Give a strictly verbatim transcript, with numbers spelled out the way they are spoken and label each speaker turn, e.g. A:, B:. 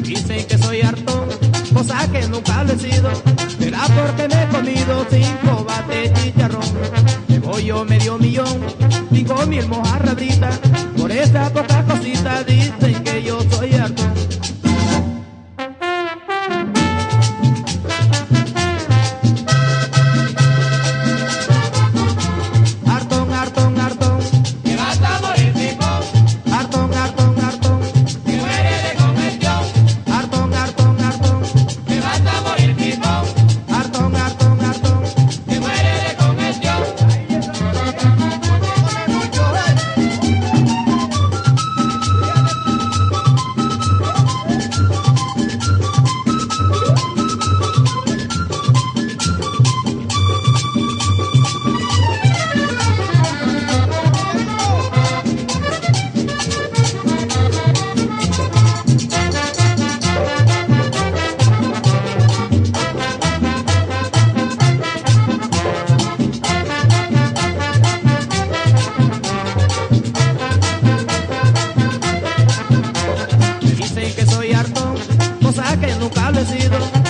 A: Dicen que soy hartón, cosa que nunca lo he sido. Será porque me he comido cinco bates de chicharrón. Llevo yo medio millón, cinco mil mojarraditas. Por esa poca cosita dicen que yo soy hartón. Hartón, hartón, hartón,
B: que vas a morir tipo,
A: hartón, hartón, hartón,
B: que muere de congestión,
A: hartón, hartón, hartón,
B: que vas a morir tipo,
A: hartón, hartón, hartón.
B: que muere de congestión.
A: Dicen que soy hartón, cosa que nunca lo he sido.